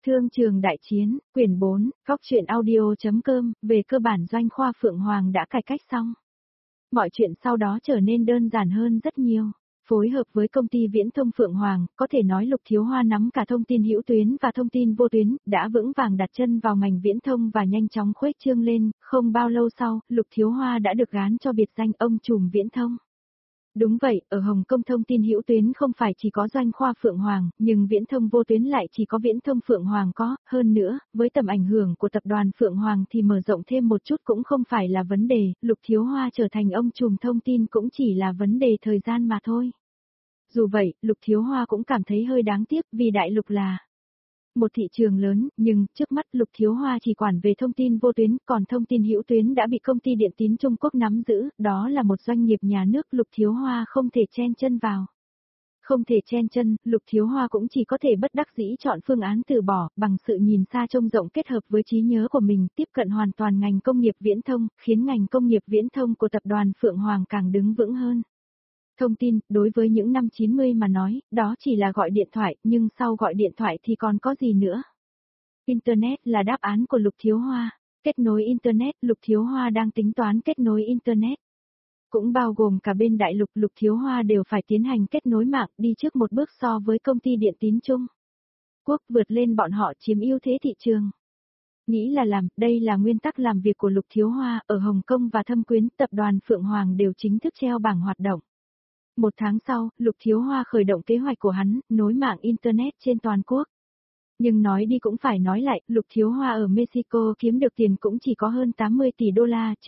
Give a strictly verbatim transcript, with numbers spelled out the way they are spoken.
Thương trường đại chiến, quyển bốn, góc truyện audio.com, về cơ bản Doanh Khoa Phượng Hoàng đã cải cách xong. Mọi chuyện sau đó trở nên đơn giản hơn rất nhiều. Phối hợp với công ty viễn thông Phượng Hoàng, có thể nói Lục Thiếu Hoa nắm cả thông tin hữu tuyến và thông tin vô tuyến, đã vững vàng đặt chân vào ngành viễn thông và nhanh chóng khuếch trương lên, không bao lâu sau, Lục Thiếu Hoa đã được gán cho biệt danh ông trùm viễn thông. Đúng vậy, ở Hồng Kông thông tin hữu tuyến không phải chỉ có Doanh Khoa Phượng Hoàng, nhưng viễn thông vô tuyến lại chỉ có viễn thông Phượng Hoàng có, hơn nữa, với tầm ảnh hưởng của tập đoàn Phượng Hoàng thì mở rộng thêm một chút cũng không phải là vấn đề, Lục Thiếu Hoa trở thành ông trùm thông tin cũng chỉ là vấn đề thời gian mà thôi. Dù vậy, Lục Thiếu Hoa cũng cảm thấy hơi đáng tiếc vì đại lục là một thị trường lớn, nhưng trước mắt Lục Thiếu Hoa chỉ quản về thông tin vô tuyến, còn thông tin hữu tuyến đã bị công ty điện tín Trung Quốc nắm giữ, đó là một doanh nghiệp nhà nước Lục Thiếu Hoa không thể chen chân vào. Không thể chen chân, Lục Thiếu Hoa cũng chỉ có thể bất đắc dĩ chọn phương án từ bỏ, bằng sự nhìn xa trông rộng kết hợp với trí nhớ của mình, tiếp cận hoàn toàn ngành công nghiệp viễn thông, khiến ngành công nghiệp viễn thông của tập đoàn Phượng Hoàng càng đứng vững hơn. Thông tin, đối với những năm chín mươi mà nói, đó chỉ là gọi điện thoại, nhưng sau gọi điện thoại thì còn có gì nữa? Internet là đáp án của Lục Thiếu Hoa. Kết nối Internet, Lục Thiếu Hoa đang tính toán kết nối Internet. Cũng bao gồm cả bên đại lục, Lục Thiếu Hoa đều phải tiến hành kết nối mạng, đi trước một bước so với công ty điện tín Trung Quốc, vượt lên bọn họ chiếm ưu thế thị trường. Nghĩ là làm, đây là nguyên tắc làm việc của Lục Thiếu Hoa, ở Hồng Kông và Thâm Quyến, tập đoàn Phượng Hoàng đều chính thức treo bảng hoạt động. Một tháng sau, Lục Thiếu Hoa khởi động kế hoạch của hắn, nối mạng Internet trên toàn quốc. Nhưng nói đi cũng phải nói lại, Lục Thiếu Hoa ở Mexico kiếm được tiền cũng chỉ có hơn tám mươi tỷ đô la,